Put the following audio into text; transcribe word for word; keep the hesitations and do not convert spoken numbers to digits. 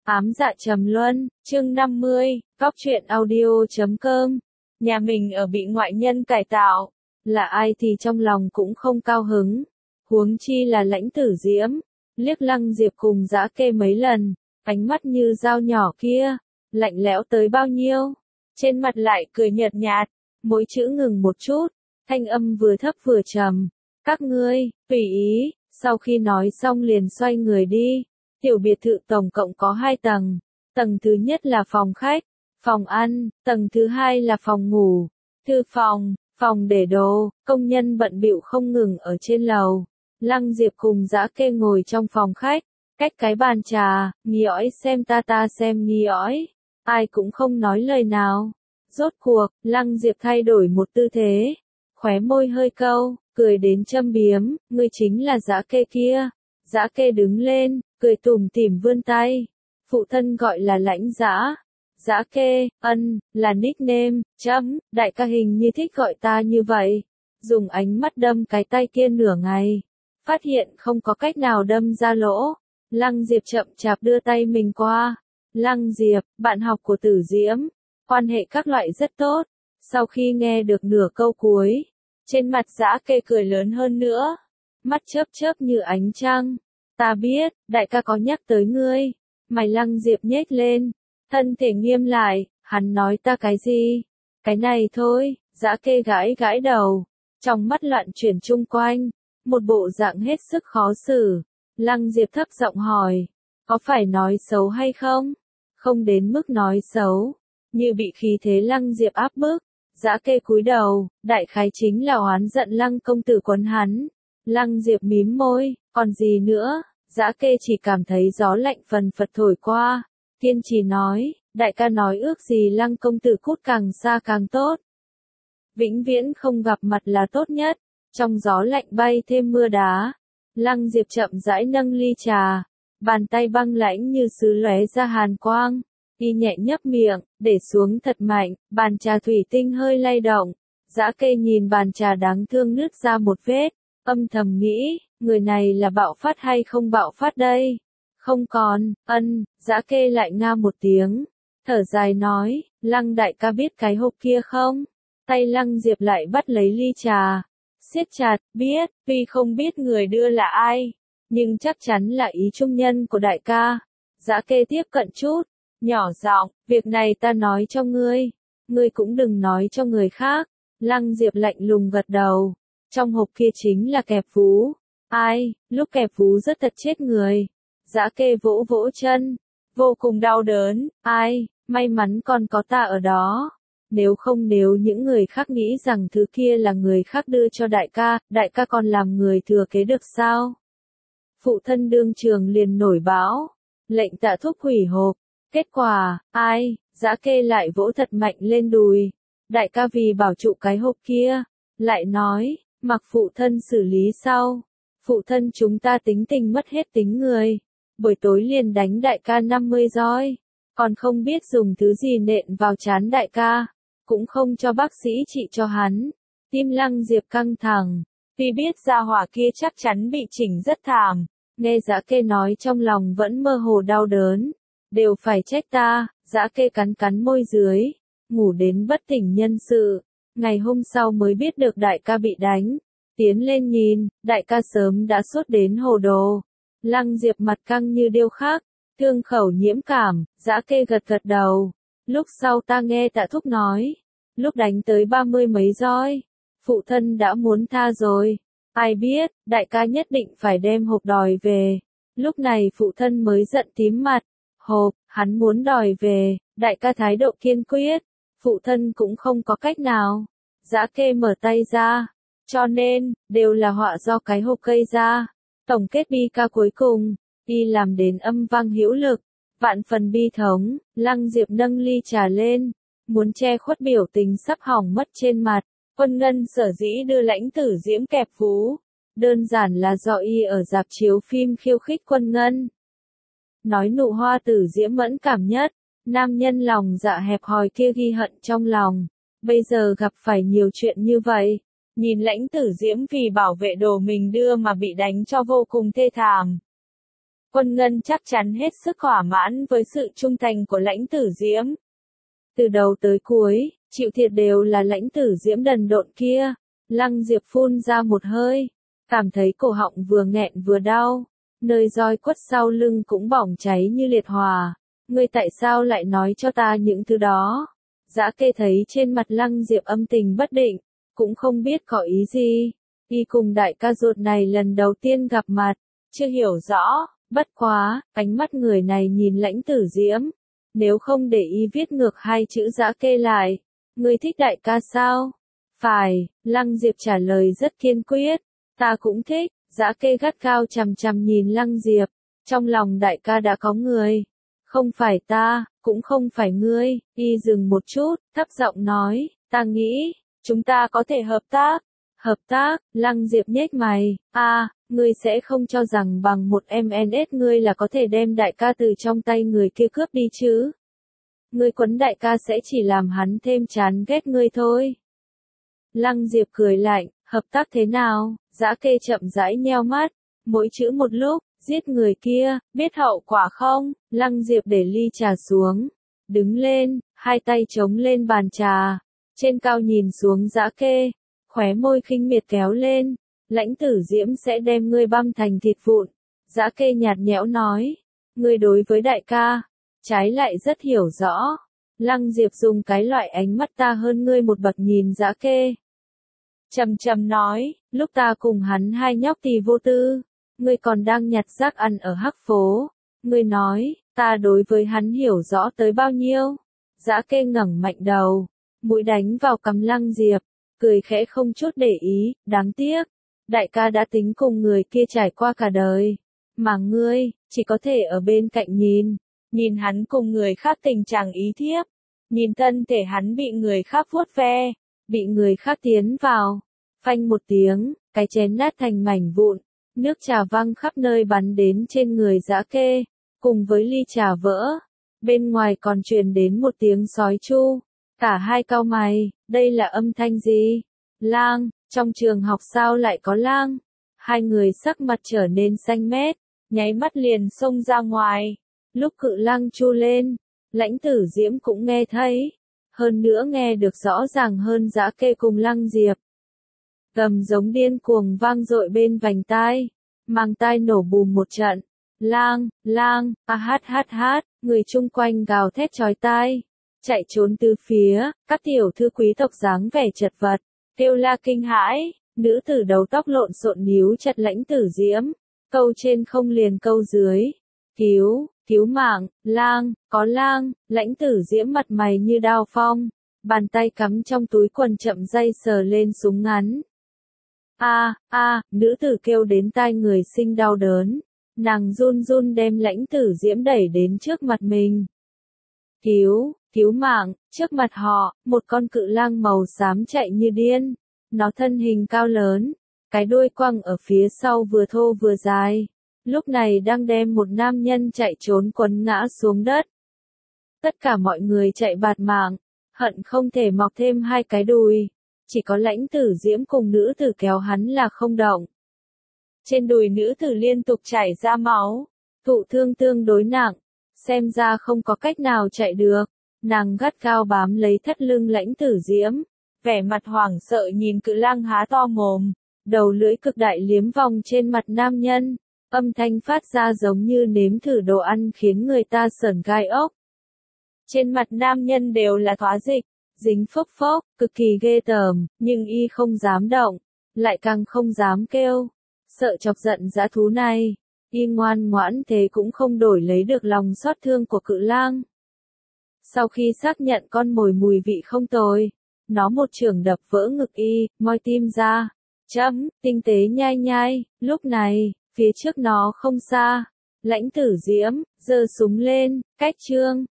Ám dạ trầm luân, chương năm mươi, góc truyện audio chấm com. Nhà mình ở bị ngoại nhân cải tạo, là ai thì trong lòng cũng không cao hứng. Huống chi là Lãnh Tử Diễm, liếc Lăng Diệp cùng Dã Kê mấy lần, ánh mắt như dao nhỏ kia, lạnh lẽo tới bao nhiêu. Trên mặt lại cười nhợt nhạt, mỗi chữ ngừng một chút, thanh âm vừa thấp vừa trầm. Các ngươi, tùy ý, sau khi nói xong liền xoay người đi. Tiểu biệt thự tổng cộng có hai tầng, tầng thứ nhất là phòng khách, phòng ăn, tầng thứ hai là phòng ngủ, thư phòng, phòng để đồ, công nhân bận bịu không ngừng ở trên lầu. Lăng Diệp cùng Dã Kê ngồi trong phòng khách, cách cái bàn trà, nghi ói xem ta ta xem nghi ói, ai cũng không nói lời nào. Rốt cuộc, Lăng Diệp thay đổi một tư thế, khóe môi hơi câu, cười đến châm biếm, ngươi chính là Dã Kê kia. Dã Kê đứng lên, cười tủm tỉm vươn tay. Phụ thân gọi là Lãnh Dã. Dã Kê, ân, là nickname, chấm, đại ca hình như thích gọi ta như vậy. Dùng ánh mắt đâm cái tay kia nửa ngày. Phát hiện không có cách nào đâm ra lỗ. Lăng Diệp chậm chạp đưa tay mình qua. Lăng Diệp, bạn học của Tử Diễm. Quan hệ các loại rất tốt. Sau khi nghe được nửa câu cuối, trên mặt Dã Kê cười lớn hơn nữa. Mắt chớp chớp như ánh trăng. Ta biết, đại ca có nhắc tới ngươi. Mày Lăng Diệp nhếch lên, thân thể nghiêm lại, hắn nói ta cái gì? Cái này thôi. Dã Kê gãi gãi đầu, trong mắt loạn chuyển chung quanh, một bộ dạng hết sức khó xử. Lăng Diệp thấp giọng hỏi, có phải nói xấu hay không? Không đến mức nói xấu, như bị khí thế Lăng Diệp áp bức. Dã Kê cúi đầu, đại khái chính là oán giận Lăng công tử quấn hắn. Lăng Diệp mím môi, còn gì nữa? Dã Kê chỉ cảm thấy gió lạnh phần phật thổi qua, kiên trì nói, đại ca nói ước gì Lăng công tử cút càng xa càng tốt. Vĩnh viễn không gặp mặt là tốt nhất. Trong gió lạnh bay thêm mưa đá, Lăng Diệp chậm rãi nâng ly trà, bàn tay băng lãnh như sứ lóe ra hàn quang, y nhẹ nhấp miệng, để xuống thật mạnh, bàn trà thủy tinh hơi lay động. Dã Kê nhìn bàn trà đáng thương nứt ra một vết, âm thầm nghĩ, người này là bạo phát hay không bạo phát đây? Không còn, ân, Dã Kê lại nga một tiếng, thở dài nói, Lăng đại ca biết cái hộp kia không? Tay Lăng Diệp lại bắt lấy ly trà, siết chặt, biết, tuy không biết người đưa là ai, nhưng chắc chắn là ý trung nhân của đại ca. Dã Kê tiếp cận chút, nhỏ giọng, việc này ta nói cho ngươi, ngươi cũng đừng nói cho người khác. Lăng Diệp lạnh lùng gật đầu. Trong hộp kia chính là kẹp vú. Ai, lúc kẹp vú rất thật chết người. Dã Kê vỗ vỗ chân, vô cùng đau đớn. Ai, may mắn còn có ta ở đó. Nếu không nếu những người khác nghĩ rằng thứ kia là người khác đưa cho đại ca, đại ca còn làm người thừa kế được sao? Phụ thân đương trường liền nổi báo, lệnh Tạ Thúc hủy hộp. Kết quả, ai, Dã Kê lại vỗ thật mạnh lên đùi. Đại ca vì bảo trụ cái hộp kia, lại nói, mặc phụ thân xử lý sau. Phụ thân chúng ta tính tình mất hết tính người. Buổi tối liền đánh đại ca năm mươi roi. Còn không biết dùng thứ gì nện vào trán đại ca. Cũng không cho bác sĩ trị cho hắn. Tim Lăng Diệp căng thẳng. Tuy biết gia hỏa kia chắc chắn bị chỉnh rất thảm. Nghe Dã Kê nói trong lòng vẫn mơ hồ đau đớn. Đều phải trách ta. Dã Kê cắn cắn môi dưới, ngủ đến bất tỉnh nhân sự. Ngày hôm sau mới biết được đại ca bị đánh. Tiến lên nhìn, đại ca sớm đã sốt đến hồ đồ. Lăng Diệp mặt căng như điêu khắc, thương khẩu nhiễm cảm. Dã Kê gật gật đầu. Lúc sau ta nghe Tạ Thúc nói, lúc đánh tới ba mươi mấy roi, phụ thân đã muốn tha rồi. Ai biết, đại ca nhất định phải đem hộp đòi về. Lúc này phụ thân mới giận tím mặt. Hộp, hắn muốn đòi về, đại ca thái độ kiên quyết, phụ thân cũng không có cách nào. Dã Kê mở tay ra, cho nên, đều là họa do cái hộp gây ra. Tổng kết bi ca cuối cùng, y làm đến âm vang hữu lực, vạn phần bi thống. Lăng Diệp nâng ly trà lên, muốn che khuất biểu tình sắp hỏng mất trên mặt. Quân Ngân sở dĩ đưa Lãnh Tử Diễm kẹp vú, đơn giản là do y ở rạp chiếu phim khiêu khích Quân Ngân. Nói nụ hoa Tử Diễm mẫn cảm nhất, nam nhân lòng dạ hẹp hòi kia ghi hận trong lòng. Bây giờ gặp phải nhiều chuyện như vậy, nhìn Lãnh Tử Diễm vì bảo vệ đồ mình đưa mà bị đánh cho vô cùng thê thảm. Quân Ngân chắc chắn hết sức thỏa mãn với sự trung thành của Lãnh Tử Diễm. Từ đầu tới cuối, chịu thiệt đều là Lãnh Tử Diễm đần độn kia. Lăng Diệp phun ra một hơi, cảm thấy cổ họng vừa nghẹn vừa đau, nơi roi quất sau lưng cũng bỏng cháy như liệt hỏa. Ngươi tại sao lại nói cho ta những thứ đó? Dã Kê thấy trên mặt Lăng Diệp âm tình bất định, cũng không biết có ý gì. Y cùng đại ca ruột này lần đầu tiên gặp mặt, chưa hiểu rõ, bất quá, ánh mắt người này nhìn Lãnh Tử Diễm. Nếu không để y viết ngược hai chữ Dã Kê lại, ngươi thích đại ca sao? Phải, Lăng Diệp trả lời rất kiên quyết, ta cũng thích. Dã Kê gắt gao chằm chằm nhìn Lăng Diệp, trong lòng đại ca đã có người. Không phải ta, cũng không phải ngươi. Y dừng một chút, thấp giọng nói, ta nghĩ, chúng ta có thể hợp tác. Hợp tác, Lăng Diệp nhếch mày, a, à, ngươi sẽ không cho rằng bằng một em en ét ngươi là có thể đem đại ca từ trong tay người kia cướp đi chứ. Ngươi quấn đại ca sẽ chỉ làm hắn thêm chán ghét ngươi thôi. Lăng Diệp cười lạnh, hợp tác thế nào? Dã Kê chậm rãi nheo mắt, mỗi chữ một lúc, giết người kia, biết hậu quả không? Lăng Diệp để ly trà xuống, đứng lên, hai tay chống lên bàn trà, trên cao nhìn xuống Dã Kê, khóe môi khinh miệt kéo lên, Lãnh Tử Diễm sẽ đem ngươi băm thành thịt vụn. Dã Kê nhạt nhẽo nói, ngươi đối với đại ca, trái lại rất hiểu rõ. Lăng Diệp dùng cái loại ánh mắt ta hơn ngươi một bậc nhìn Dã Kê. Trầm trầm nói, lúc ta cùng hắn hai nhóc tì vô tư, ngươi còn đang nhặt rác ăn ở Hắc Phố. Ngươi nói, ta đối với hắn hiểu rõ tới bao nhiêu? Dã Kê ngẩng mạnh đầu, mũi đánh vào cằm Lăng Diệp, cười khẽ không chút để ý, đáng tiếc. Đại ca đã tính cùng người kia trải qua cả đời, mà ngươi, chỉ có thể ở bên cạnh nhìn, nhìn hắn cùng người khác tình trạng ý thiếp, nhìn thân thể hắn bị người khác vuốt ve, bị người khác tiến vào, phanh một tiếng, cái chén nát thành mảnh vụn, nước trà văng khắp nơi bắn đến trên người Dã Kê, cùng với ly trà vỡ, bên ngoài còn truyền đến một tiếng sói chu, cả hai cau mày, đây là âm thanh gì? Lang, trong trường học sao lại có lang? Hai người sắc mặt trở nên xanh mét, nháy mắt liền xông ra ngoài, lúc cự lang chu lên, Lãnh Tử Diễm cũng nghe thấy. Hơn nữa nghe được rõ ràng hơn Dã Kê cùng Lăng Diệp. Gầm giống điên cuồng vang dội bên vành tai, mang tai nổ bùm một trận. Lang, lang, a hát hát hát, người chung quanh gào thét chói tai, chạy trốn từ phía, các tiểu thư quý tộc dáng vẻ chật vật, kêu la kinh hãi, nữ tử đầu tóc lộn xộn níu chặt Lãnh Tử Diễm, câu trên không liền câu dưới. Cứu, cứu mạng, lang, có lang. Lãnh Tử Diễm mặt mày như đao phong, bàn tay cắm trong túi quần chậm rãi sờ lên súng ngắn. A, a, nữ tử kêu đến tai người sinh đau đớn, nàng run run đem Lãnh Tử Diễm đẩy đến trước mặt mình. Cứu, cứu mạng, trước mặt họ, một con cự lang màu xám chạy như điên, nó thân hình cao lớn, cái đuôi quăng ở phía sau vừa thô vừa dài. Lúc này đang đem một nam nhân chạy trốn quấn ngã xuống đất. Tất cả mọi người chạy bạt mạng, hận không thể mọc thêm hai cái đùi. Chỉ có Lãnh Tử Diễm cùng nữ tử kéo hắn là không động. Trên đùi nữ tử liên tục chảy ra máu, thụ thương tương đối nặng, xem ra không có cách nào chạy được. Nàng gắt gao bám lấy thắt lưng Lãnh Tử Diễm, vẻ mặt hoảng sợ nhìn cự lang há to mồm, đầu lưỡi cực đại liếm vòng trên mặt nam nhân. Âm thanh phát ra giống như nếm thử đồ ăn khiến người ta sởn gai ốc. Trên mặt nam nhân đều là thoá dịch, dính phốc phốc, cực kỳ ghê tởm, nhưng y không dám động, lại càng không dám kêu, sợ chọc giận dã thú này. Y ngoan ngoãn thế cũng không đổi lấy được lòng xót thương của cự lang. Sau khi xác nhận con mồi mùi vị không tồi, nó một chưởng đập vỡ ngực y, moi tim ra, chấm, tinh tế nhai nhai. Lúc này, phía trước nó không xa, Lãnh Tử Diễm giơ súng lên, cách trương,